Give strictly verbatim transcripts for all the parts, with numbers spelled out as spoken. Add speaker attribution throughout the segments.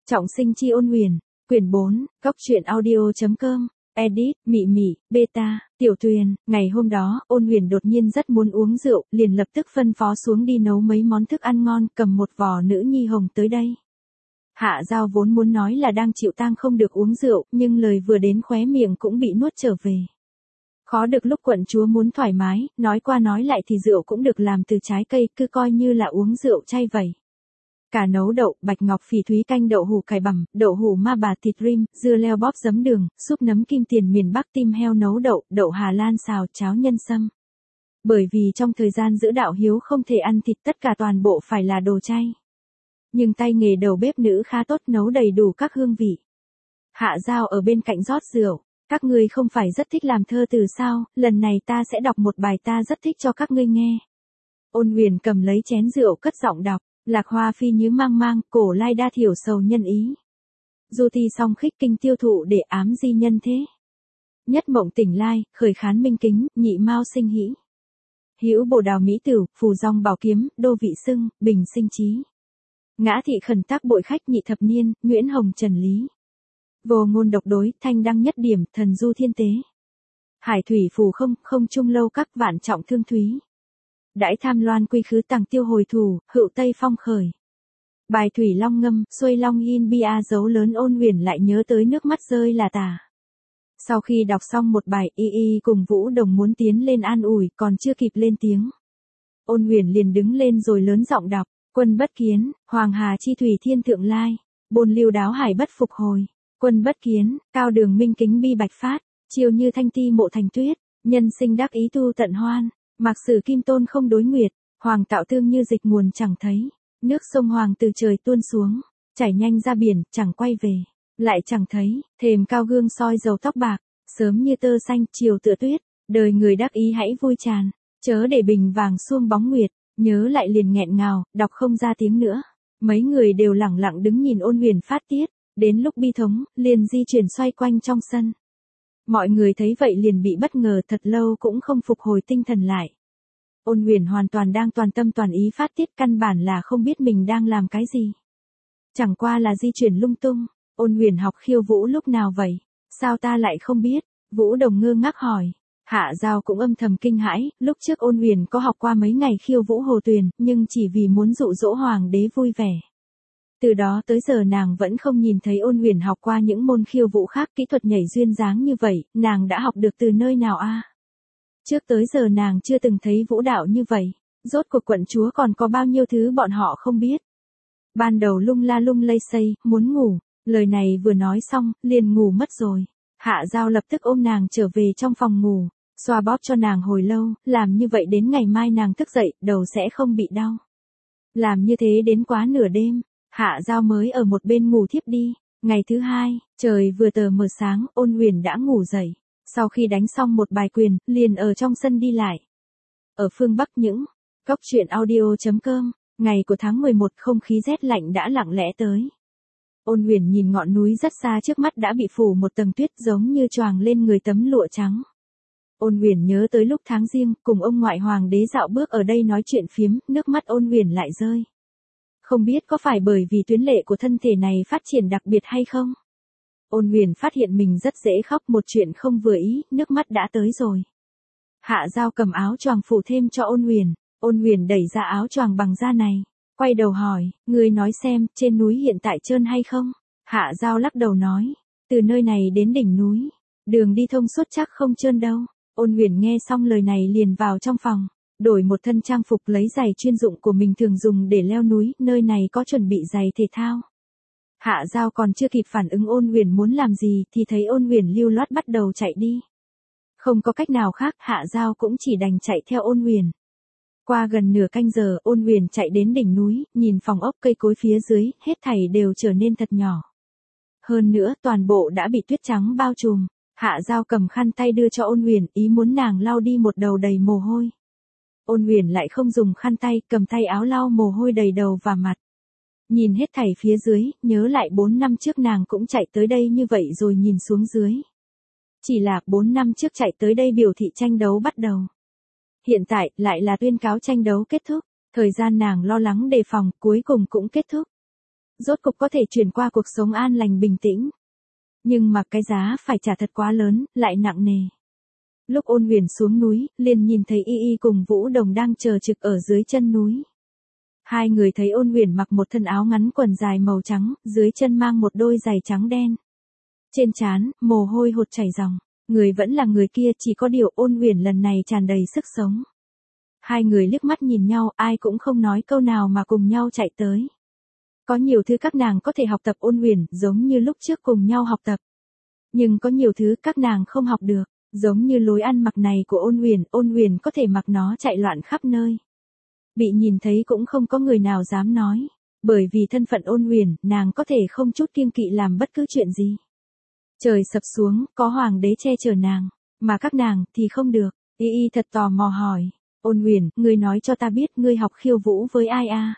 Speaker 1: Trọng sinh chi ôn huyền, quyển bốn, góc truyện audio.com, edit, mị mị, beta, tiểu tuyền. Ngày hôm đó, ôn huyền đột nhiên rất muốn uống rượu, liền lập tức phân phó xuống đi nấu mấy món thức ăn ngon, cầm một vò nữ nhi hồng tới đây. Hạ Giao vốn muốn nói là đang chịu tang không được uống rượu, nhưng lời vừa đến khóe miệng cũng bị nuốt trở về. Khó được lúc quận chúa muốn thoải mái, nói qua nói lại thì rượu cũng được làm từ trái cây, cứ coi như là uống rượu chay vậy. Cả nấu đậu, bạch ngọc phỉ thúy canh đậu hủ cải bằm, đậu hủ ma bà thịt rim, dưa leo bóp giấm đường, súp nấm kim tiền miền Bắc, tim heo nấu đậu, đậu Hà Lan xào, cháo nhân sâm. Bởi vì trong thời gian giữ đạo hiếu không thể ăn thịt, tất cả toàn bộ phải là đồ chay. Nhưng tay nghề đầu bếp nữ khá tốt, nấu đầy đủ các hương vị. Hạ Giao ở bên cạnh rót rượu. Các ngươi không phải rất thích làm thơ từ sao, lần này ta sẽ đọc một bài ta rất thích cho các ngươi nghe. Ôn huyền cầm lấy chén rượu cất giọng đọc, lạc hoa phi như mang mang, cổ lai đa thiểu sầu nhân ý. Du thi song khích kinh tiêu thụ để ám di nhân thế. Nhất mộng tỉnh lai, khởi khán minh kính, nhị mao sinh hỷ. Hữu bồ đào mỹ tửu, phù dòng bảo kiếm, đô vị xưng, bình sinh trí. Ngã thị khẩn tác bội khách nhị thập niên, Nguyễn Hồng Trần Lý. Vô ngôn độc đối, thanh đăng nhất điểm, thần du thiên tế. Hải thủy phù không, không trung lâu các vạn trọng thương thúy. Đãi tham loan quy khứ tàng tiêu hồi thù, hữu tây phong khởi. Bài thủy long ngâm, xuôi long in bia dấu lớn. Ôn huyền lại nhớ tới nước mắt rơi là tả. Sau khi đọc xong một bài, y y cùng Vũ Đồng muốn tiến lên an ủi, còn chưa kịp lên tiếng. Ôn huyền liền đứng lên rồi lớn giọng đọc, quân bất kiến, hoàng hà chi thủy thiên thượng lai, bồn lưu đáo hải bất phục hồi. Quân bất kiến, cao đường minh kính bi bạch phát, chiều như thanh ti mộ thành tuyết, nhân sinh đắc ý tu tận hoan, mạc sử kim tôn không đối nguyệt, hoàng tạo tương như dịch nguồn chẳng thấy, nước sông hoàng từ trời tuôn xuống, chảy nhanh ra biển, chẳng quay về, lại chẳng thấy, thềm cao gương soi dầu tóc bạc, sớm như tơ xanh, chiều tựa tuyết, đời người đắc ý hãy vui tràn, chớ để bình vàng xuông bóng nguyệt, nhớ lại liền nghẹn ngào, đọc không ra tiếng nữa. Mấy người đều lẳng lặng đứng nhìn ôn huyền phát tiết. Đến lúc bi thống, liền di chuyển xoay quanh trong sân. Mọi người thấy vậy liền bị bất ngờ, thật lâu cũng không phục hồi tinh thần lại. Ôn huyền hoàn toàn đang toàn tâm toàn ý phát tiết, căn bản là không biết mình đang làm cái gì. Chẳng qua là di chuyển lung tung. Ôn huyền học khiêu vũ lúc nào vậy? Sao ta lại không biết? Vũ Đồng ngơ ngác hỏi. Hạ Giao cũng âm thầm kinh hãi, lúc trước ôn huyền có học qua mấy ngày khiêu vũ hồ tuyền, nhưng chỉ vì muốn dụ dỗ hoàng đế vui vẻ. Từ đó tới giờ nàng vẫn không nhìn thấy ôn huyền học qua những môn khiêu vũ khác, kỹ thuật nhảy duyên dáng như vậy, nàng đã học được từ nơi nào a? À? Trước tới giờ nàng chưa từng thấy vũ đạo như vậy, rốt cuộc quận chúa còn có bao nhiêu thứ bọn họ không biết. Ban đầu lung la lung lay xây, muốn ngủ, lời này vừa nói xong, liền ngủ mất rồi. Hạ Giao lập tức ôm nàng trở về trong phòng ngủ, xoa bóp cho nàng hồi lâu, làm như vậy đến ngày mai nàng thức dậy, đầu sẽ không bị đau. Làm như thế đến quá nửa đêm. Hạ Giao mới ở một bên ngủ thiếp đi. Ngày thứ hai, trời vừa tờ mờ sáng, ôn huyền đã ngủ dậy. Sau khi đánh xong một bài quyền, liền ở trong sân đi lại. Ở phương Bắc những, góc truyện audio.com, ngày của tháng mười một, không khí rét lạnh đã lặng lẽ tới. Ôn huyền nhìn ngọn núi rất xa trước mắt đã bị phủ một tầng tuyết, giống như choàng lên người tấm lụa trắng. Ôn huyền nhớ tới lúc tháng giêng, cùng ông ngoại hoàng đế dạo bước ở đây nói chuyện phiếm, nước mắt ôn huyền lại rơi. Không biết có phải bởi vì tuyến lệ của thân thể này phát triển đặc biệt hay không? Ôn huyền phát hiện mình rất dễ khóc, một chuyện không vừa ý, nước mắt đã tới rồi. Hạ Giao cầm áo choàng phủ thêm cho ôn huyền, ôn huyền đẩy ra áo choàng bằng da này, quay đầu hỏi, ngươi nói xem, trên núi hiện tại trơn hay không? Hạ Giao lắc đầu nói, từ nơi này đến đỉnh núi, đường đi thông suốt chắc không trơn đâu. Ôn huyền nghe xong lời này liền vào trong phòng. Đổi một thân trang phục, lấy giày chuyên dụng của mình thường dùng để leo núi, nơi này có chuẩn bị giày thể thao. Hạ Giao còn chưa kịp phản ứng ôn huyền muốn làm gì thì thấy ôn huyền lưu loát bắt đầu chạy đi. Không có cách nào khác, Hạ Giao cũng chỉ đành chạy theo ôn huyền. Qua gần nửa canh giờ, ôn huyền chạy đến đỉnh núi, nhìn phòng ốc cây cối phía dưới, hết thảy đều trở nên thật nhỏ. Hơn nữa, toàn bộ đã bị tuyết trắng bao trùm. Hạ Giao cầm khăn tay đưa cho ôn huyền, ý muốn nàng lau đi một đầu đầy mồ hôi. Ôn huyền lại không dùng khăn tay, cầm tay áo lau mồ hôi đầy đầu và mặt. Nhìn hết thảy phía dưới, nhớ lại bốn năm trước nàng cũng chạy tới đây như vậy rồi nhìn xuống dưới. Chỉ là bốn năm trước chạy tới đây biểu thị tranh đấu bắt đầu. Hiện tại, lại là tuyên cáo tranh đấu kết thúc. Thời gian nàng lo lắng đề phòng, cuối cùng cũng kết thúc. rốt cục có thể chuyển qua cuộc sống an lành bình tĩnh. Nhưng mà cái giá phải trả thật quá lớn, lại nặng nề. Lúc Ôn Huyền xuống núi, liền nhìn thấy Y Y cùng Vũ Đồng đang chờ trực ở dưới chân núi. Hai người thấy Ôn Huyền mặc một thân áo ngắn quần dài màu trắng, dưới chân mang một đôi giày trắng đen. Trên trán, mồ hôi hột chảy ròng. Người vẫn là người kia, chỉ có điều Ôn Huyền lần này tràn đầy sức sống. Hai người liếc mắt nhìn nhau, ai cũng không nói câu nào mà cùng nhau chạy tới. Có nhiều thứ các nàng có thể học tập Ôn Huyền, giống như lúc trước cùng nhau học tập. Nhưng có nhiều thứ các nàng không học được, giống như lối ăn mặc này của Ôn Huyền, Ôn Huyền có thể mặc nó chạy loạn khắp nơi. Bị nhìn thấy cũng không có người nào dám nói, bởi vì thân phận Ôn Huyền, nàng có thể không chút kiêng kỵ làm bất cứ chuyện gì. Trời sập xuống, có hoàng đế che chở nàng, mà các nàng thì không được. Y Y thật tò mò hỏi, Ôn Huyền, ngươi nói cho ta biết ngươi học khiêu vũ với ai à?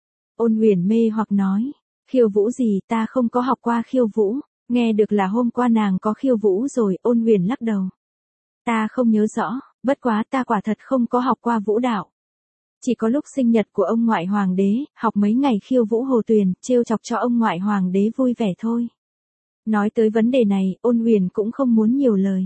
Speaker 1: Ôn Huyền mê hoặc nói, khiêu vũ gì, ta không có học qua khiêu vũ. Nghe được là hôm qua nàng có khiêu vũ rồi, Ôn Huyền lắc đầu. Ta không nhớ rõ, bất quá ta quả thật không có học qua vũ đạo. Chỉ có lúc sinh nhật của ông ngoại hoàng đế, học mấy ngày khiêu vũ hồ tuyền, trêu chọc cho ông ngoại hoàng đế vui vẻ thôi. Nói tới vấn đề này, Ôn Huyền cũng không muốn nhiều lời.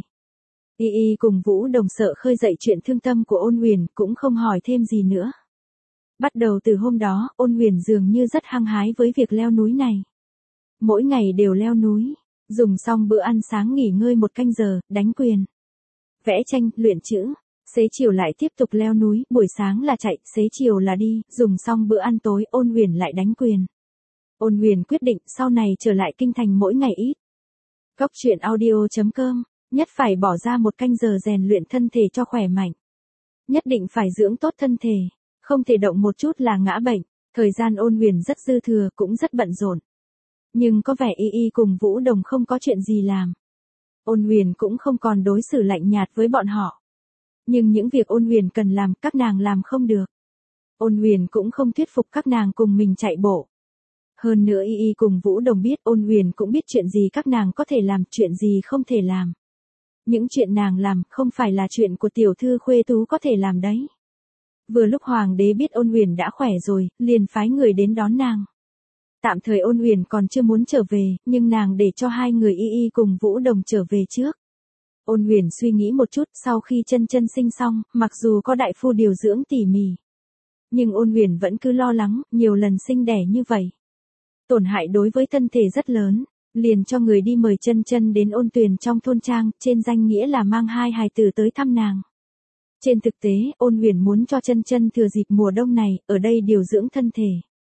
Speaker 1: Y Y cùng Vũ Đồng sợ khơi dậy chuyện thương tâm của Ôn Huyền, cũng không hỏi thêm gì nữa. Bắt đầu từ hôm đó, Ôn Huyền dường như rất hăng hái với việc leo núi này. Mỗi ngày đều leo núi, dùng xong bữa ăn sáng nghỉ ngơi một canh giờ, đánh quyền, vẽ tranh, luyện chữ. Xế chiều lại tiếp tục leo núi, buổi sáng là chạy, xế chiều là đi, dùng xong bữa ăn tối, Ôn Huyền lại đánh quyền. Ôn Huyền quyết định sau này trở lại kinh thành mỗi ngày ít. Góc truyện audio chấm com, nhất phải bỏ ra một canh giờ rèn luyện thân thể cho khỏe mạnh. Nhất định phải dưỡng tốt thân thể, không thể động một chút là ngã bệnh. Thời gian Ôn Huyền rất dư thừa, cũng rất bận rộn. Nhưng có vẻ Y Y cùng Vũ Đồng không có chuyện gì làm. Ôn Huyền cũng không còn đối xử lạnh nhạt với bọn họ. Nhưng những việc Ôn Huyền cần làm, các nàng làm không được. Ôn Huyền cũng không thuyết phục các nàng cùng mình chạy bộ. Hơn nữa Y Y cùng Vũ Đồng biết, Ôn Huyền cũng biết chuyện gì các nàng có thể làm, chuyện gì không thể làm. Những chuyện nàng làm, không phải là chuyện của tiểu thư khuê tú có thể làm đấy. Vừa lúc hoàng đế biết Ôn Huyền đã khỏe rồi, liền phái người đến đón nàng. Tạm thời Ôn Huyền còn chưa muốn trở về, nhưng nàng để cho hai người Y Y cùng Vũ Đồng trở về trước. Ôn Huyền suy nghĩ một chút, sau khi chân chân sinh xong, mặc dù có đại phu điều dưỡng tỉ mỉ, nhưng Ôn Huyền vẫn cứ lo lắng, nhiều lần sinh đẻ như vậy, tổn hại đối với thân thể rất lớn, liền cho người đi mời chân chân đến Ôn Tuyền trong thôn trang, trên danh nghĩa là mang hai hài tử tới thăm nàng. Trên thực tế, Ôn Huyền muốn cho chân chân thừa dịp mùa đông này, ở đây điều dưỡng thân thể.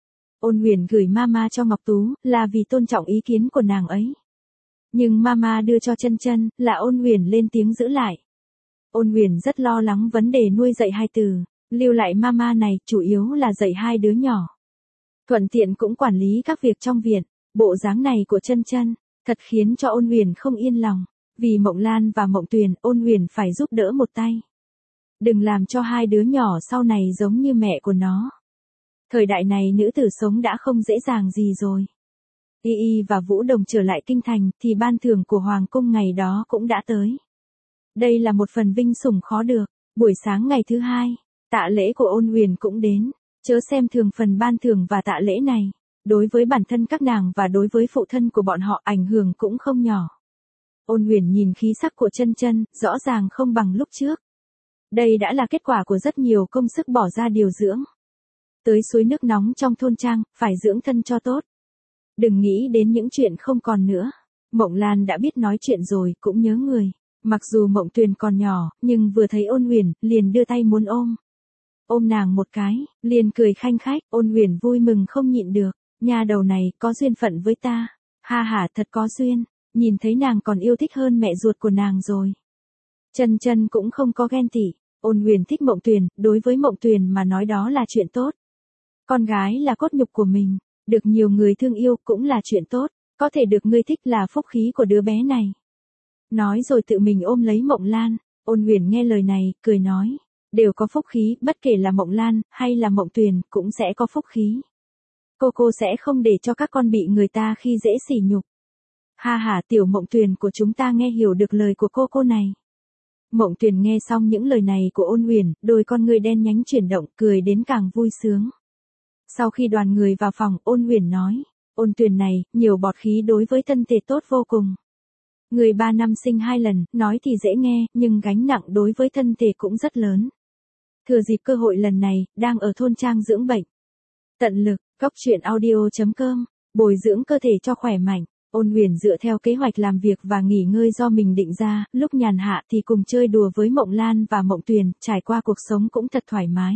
Speaker 1: Ôn Huyền gửi mama cho Ngọc Tú, là vì tôn trọng ý kiến của nàng ấy. Nhưng mama đưa cho chân chân, là Ôn Huyền lên tiếng giữ lại. Ôn Huyền rất lo lắng vấn đề nuôi dạy hai từ, lưu lại mama này, chủ yếu là dạy hai đứa nhỏ. Thuận tiện cũng quản lý các việc trong viện. Bộ dáng này của chân chân, thật khiến cho Ôn Huyền không yên lòng. Vì Mộng Lan và Mộng Tuyền, Ôn Huyền phải giúp đỡ một tay. Đừng làm cho hai đứa nhỏ sau này giống như mẹ của nó. Thời đại này nữ tử sống đã không dễ dàng gì rồi. Y Y và Vũ Đồng trở lại kinh thành, thì ban thưởng của Hoàng cung ngày đó cũng đã tới. Đây là một phần vinh sủng khó được. Buổi sáng ngày thứ hai, tạ lễ của Ôn Huyền cũng đến. Chớ xem thường phần ban thưởng và tạ lễ này. Đối với bản thân các nàng và đối với phụ thân của bọn họ ảnh hưởng cũng không nhỏ. Ôn Huyền nhìn khí sắc của chân chân, rõ ràng không bằng lúc trước. Đây đã là kết quả của rất nhiều công sức bỏ ra điều dưỡng. Tới suối nước nóng trong thôn trang, phải dưỡng thân cho tốt. Đừng nghĩ đến những chuyện không còn nữa. Mộng Lan đã biết nói chuyện rồi, cũng nhớ người. Mặc dù Mộng Tuyền còn nhỏ, nhưng vừa thấy Ôn Huyền, liền đưa tay muốn ôm. Ôm nàng một cái, liền cười khanh khách, Ôn Huyền vui mừng không nhịn được. Nhà đầu này, có duyên phận với ta. Ha ha, thật có duyên. Nhìn thấy nàng còn yêu thích hơn mẹ ruột của nàng rồi. Chân chân cũng không có ghen tị. Ôn Huyền thích Mộng Tuyền, đối với Mộng Tuyền mà nói đó là chuyện tốt. Con gái là cốt nhục của mình, được nhiều người thương yêu cũng là chuyện tốt, có thể được ngươi thích là phúc khí của đứa bé này. Nói rồi tự mình ôm lấy Mộng Lan, Ôn Huyền nghe lời này, cười nói, đều có phúc khí, bất kể là Mộng Lan, hay là Mộng Tuyền, cũng sẽ có phúc khí. Cô cô sẽ không để cho các con bị người ta khi dễ sỉ nhục. Ha ha, tiểu Mộng Tuyền của chúng ta nghe hiểu được lời của cô cô này. Mộng Tuyền nghe xong những lời này của Ôn Huyền, đôi con người đen nhánh chuyển động, cười đến càng vui sướng. Sau khi đoàn người vào phòng, Ôn Huyền nói, Ôn Tuyền này, nhiều bọt khí đối với thân thể tốt vô cùng. Người ba năm sinh hai lần, nói thì dễ nghe, nhưng gánh nặng đối với thân thể cũng rất lớn. Thừa dịp cơ hội lần này, đang ở thôn trang dưỡng bệnh. Tận lực, Cóc Truyện Audio chấm com, bồi dưỡng cơ thể cho khỏe mạnh. Ôn Huyền dựa theo kế hoạch làm việc và nghỉ ngơi do mình định ra, lúc nhàn hạ thì cùng chơi đùa với Mộng Lan và Mộng Tuyền, trải qua cuộc sống cũng thật thoải mái.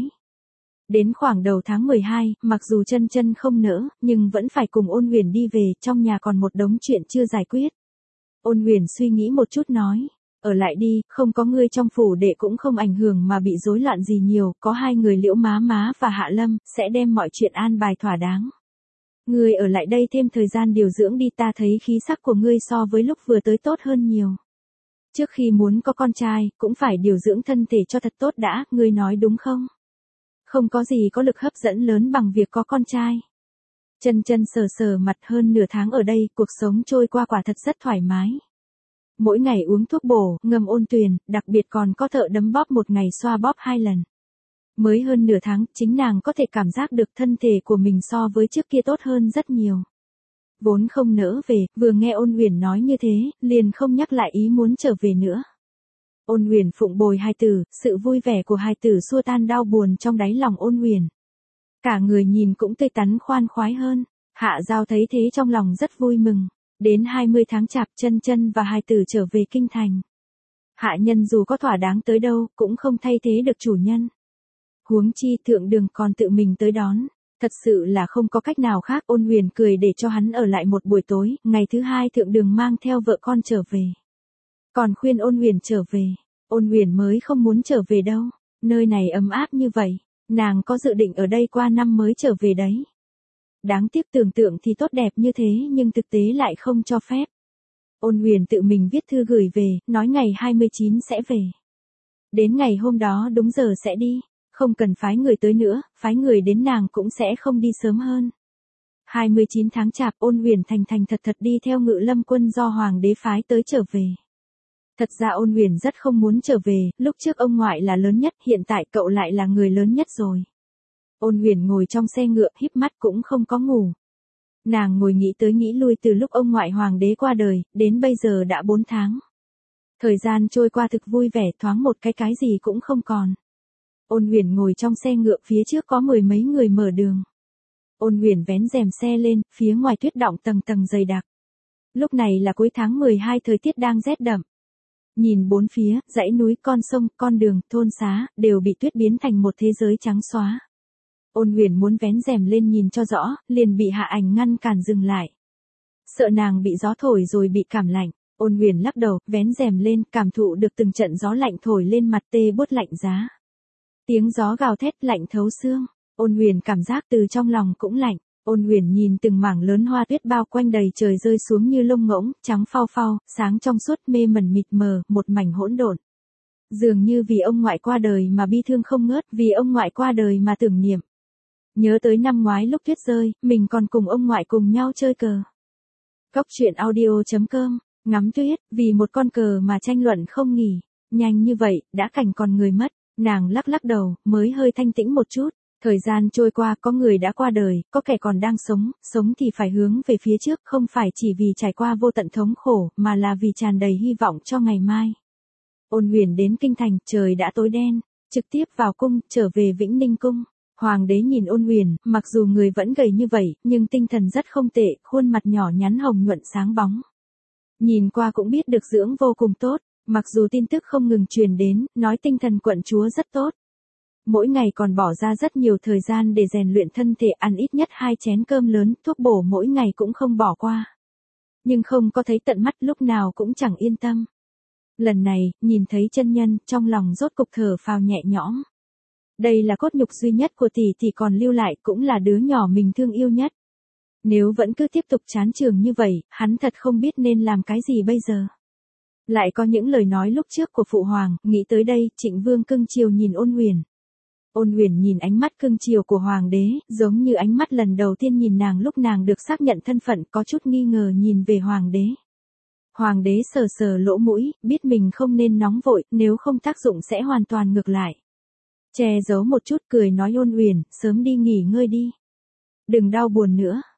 Speaker 1: Đến khoảng đầu tháng mười hai, mặc dù chân chân không nỡ, nhưng vẫn phải cùng Ôn Huyền đi về, trong nhà còn một đống chuyện chưa giải quyết. Ôn Huyền suy nghĩ một chút nói, ở lại đi, không có ngươi trong phủ đệ cũng không ảnh hưởng mà bị rối loạn gì nhiều, có hai người Liễu Má Má và Hạ Lâm, sẽ đem mọi chuyện an bài thỏa đáng. Ngươi ở lại đây thêm thời gian điều dưỡng đi, ta thấy khí sắc của ngươi so với lúc vừa tới tốt hơn nhiều. Trước khi muốn có con trai, cũng phải điều dưỡng thân thể cho thật tốt đã, ngươi nói đúng không? Không có gì có lực hấp dẫn lớn bằng việc có con trai. Chân chân sờ sờ mặt, hơn nửa tháng ở đây, cuộc sống trôi qua quả thật rất thoải mái. Mỗi ngày uống thuốc bổ, ngâm Ôn Tuyền, đặc biệt còn có thợ đấm bóp một ngày xoa bóp hai lần. Mới hơn nửa tháng, chính nàng có thể cảm giác được thân thể của mình so với trước kia tốt hơn rất nhiều. Vốn không nỡ về, vừa nghe Ôn Huyền nói như thế, liền không nhắc lại ý muốn trở về nữa. Ôn Huyền phụng bồi hai tử, sự vui vẻ của hai tử xua tan đau buồn trong đáy lòng Ôn Huyền. Cả người nhìn cũng tươi tắn khoan khoái hơn. Hạ Giao thấy thế trong lòng rất vui mừng. Đến hai mươi tháng chạp, chân chân và hai tử trở về kinh thành. Hạ nhân dù có thỏa đáng tới đâu, cũng không thay thế được chủ nhân. Huống chi thượng đường còn tự mình tới đón. Thật sự là không có cách nào khác. Ôn Huyền cười để cho hắn ở lại một buổi tối. Ngày thứ hai thượng đường mang theo vợ con trở về. Còn khuyên Ôn Huyền trở về. Ôn Huyền mới không muốn trở về đâu. Nơi này ấm áp như vậy. Nàng có dự định ở đây qua năm mới trở về đấy. Đáng tiếc tưởng tượng thì tốt đẹp như thế nhưng thực tế lại không cho phép. Ôn Huyền tự mình viết thư gửi về, nói ngày hai mươi chín sẽ về. Đến ngày hôm đó đúng giờ sẽ đi, không cần phái người tới nữa, phái người đến nàng cũng sẽ không đi sớm hơn. hai mươi chín tháng chạp, Ôn Huyền thành thành thật thật đi theo Ngự Lâm quân do Hoàng đế phái tới trở về. Thật ra Ôn Huyền rất không muốn trở về, lúc trước ông ngoại là lớn nhất, hiện tại cậu lại là người lớn nhất rồi. Ôn Huyền ngồi trong xe ngựa, híp mắt cũng không có ngủ. Nàng ngồi nghĩ tới nghĩ lui từ lúc ông ngoại Hoàng đế qua đời, đến bây giờ đã bốn tháng. Thời gian trôi qua thực vui vẻ, thoáng một cái cái gì cũng không còn. Ôn Huyền ngồi trong xe ngựa, phía trước có mười mấy người mở đường. Ôn Huyền vén rèm xe lên, phía ngoài tuyết đọng tầng tầng dày đặc. Lúc này là cuối tháng mười hai, thời tiết đang rét đậm. Nhìn bốn phía, dãy núi, con sông, con đường, thôn xá, đều bị tuyết biến thành một thế giới trắng xóa. Ôn Huyền muốn vén rèm lên nhìn cho rõ, liền bị Hạ Ảnh ngăn cản dừng lại. Sợ nàng bị gió thổi rồi bị cảm lạnh, Ôn Huyền lắc đầu, vén rèm lên, cảm thụ được từng trận gió lạnh thổi lên mặt, tê buốt lạnh giá. Tiếng gió gào thét lạnh thấu xương, Ôn Huyền cảm giác từ trong lòng cũng lạnh. Ôn Huyền nhìn từng mảng lớn hoa tuyết bao quanh đầy trời rơi xuống như lông ngỗng, trắng phau phau, sáng trong suốt, mê mẩn mịt mờ, một mảnh hỗn độn. Dường như vì ông ngoại qua đời mà bi thương không ngớt, vì ông ngoại qua đời mà tưởng niệm. Nhớ tới năm ngoái lúc tuyết rơi, mình còn cùng ông ngoại cùng nhau chơi cờ. Cóc Truyện Audio chấm com, ngắm tuyết, vì một con cờ mà tranh luận không nghỉ. Nhanh như vậy, đã cảnh còn người mất. Nàng lắc lắc đầu, mới hơi thanh tĩnh một chút. Thời gian trôi qua, có người đã qua đời, có kẻ còn đang sống, sống thì phải hướng về phía trước, không phải chỉ vì trải qua vô tận thống khổ, mà là vì tràn đầy hy vọng cho ngày mai. Ôn Huyền đến kinh thành, trời đã tối đen, trực tiếp vào cung, trở về Vĩnh Ninh cung. Hoàng đế nhìn Ôn Huyền, mặc dù người vẫn gầy như vậy, nhưng tinh thần rất không tệ, khuôn mặt nhỏ nhắn hồng nhuận sáng bóng. Nhìn qua cũng biết được dưỡng vô cùng tốt, mặc dù tin tức không ngừng truyền đến, nói tinh thần quận chúa rất tốt. Mỗi ngày còn bỏ ra rất nhiều thời gian để rèn luyện thân thể, ăn ít nhất hai chén cơm lớn, thuốc bổ mỗi ngày cũng không bỏ qua. Nhưng không có thấy tận mắt, lúc nào cũng chẳng yên tâm. Lần này, nhìn thấy chân nhân, trong lòng rốt cục thở phào nhẹ nhõm. Đây là cốt nhục duy nhất của tỷ tỷ còn lưu lại, cũng là đứa nhỏ mình thương yêu nhất. Nếu vẫn cứ tiếp tục chán trường như vậy, hắn thật không biết nên làm cái gì bây giờ. Lại có những lời nói lúc trước của Phụ Hoàng, nghĩ tới đây, Trịnh Vương cưng chiều nhìn Ôn Huyền. Ôn Huyền nhìn ánh mắt cưng chiều của Hoàng đế, giống như ánh mắt lần đầu tiên nhìn nàng lúc nàng được xác nhận thân phận, có chút nghi ngờ nhìn về Hoàng đế. Hoàng đế sờ sờ lỗ mũi, biết mình không nên nóng vội, nếu không tác dụng sẽ hoàn toàn ngược lại. Che giấu một chút, cười nói Ôn Huyền, sớm đi nghỉ ngơi đi. Đừng đau buồn nữa,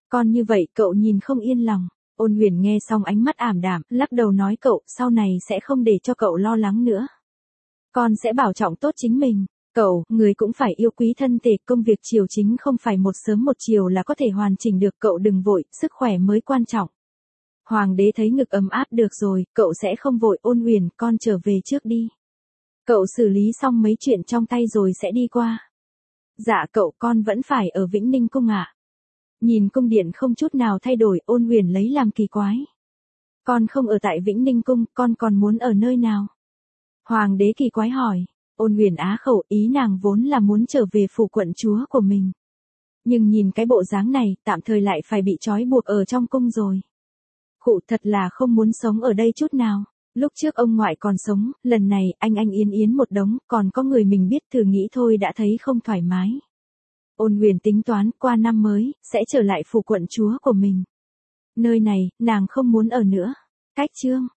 Speaker 1: Con như vậy cậu nhìn không yên lòng. Ôn Huyền nghe xong ánh mắt ảm đạm, lắc đầu nói cậu, sau này sẽ không để cho cậu lo lắng nữa. Con sẽ bảo trọng tốt chính mình. Cậu, người cũng phải yêu quý thân thể, công việc triều chính không phải một sớm một chiều là có thể hoàn chỉnh được, cậu đừng vội, sức khỏe mới quan trọng. Hoàng đế thấy ngực ấm áp, được rồi, cậu sẽ không vội. Ôn Huyền, con trở về trước đi. Cậu xử lý xong mấy chuyện trong tay rồi sẽ đi qua. Dạ cậu, con vẫn phải ở Vĩnh Ninh cung ạ. Nhìn cung điện không chút nào thay đổi, Ôn Huyền lấy làm kỳ quái. Con không ở tại Vĩnh Ninh cung, con còn muốn ở nơi nào? Hoàng đế kỳ quái hỏi. Ôn Huyền á khẩu, ý nàng vốn là muốn trở về phủ quận chúa của mình. Nhưng nhìn cái bộ dáng này, tạm thời lại phải bị trói buộc ở trong cung rồi. Khụ, thật là không muốn sống ở đây chút nào. Lúc trước ông ngoại còn sống, lần này anh anh yến yến một đống, còn có người mình biết, thử nghĩ thôi đã thấy không thoải mái. Ôn Huyền tính toán qua năm mới, sẽ trở lại phủ quận chúa của mình. Nơi này, nàng không muốn ở nữa. Cách chương.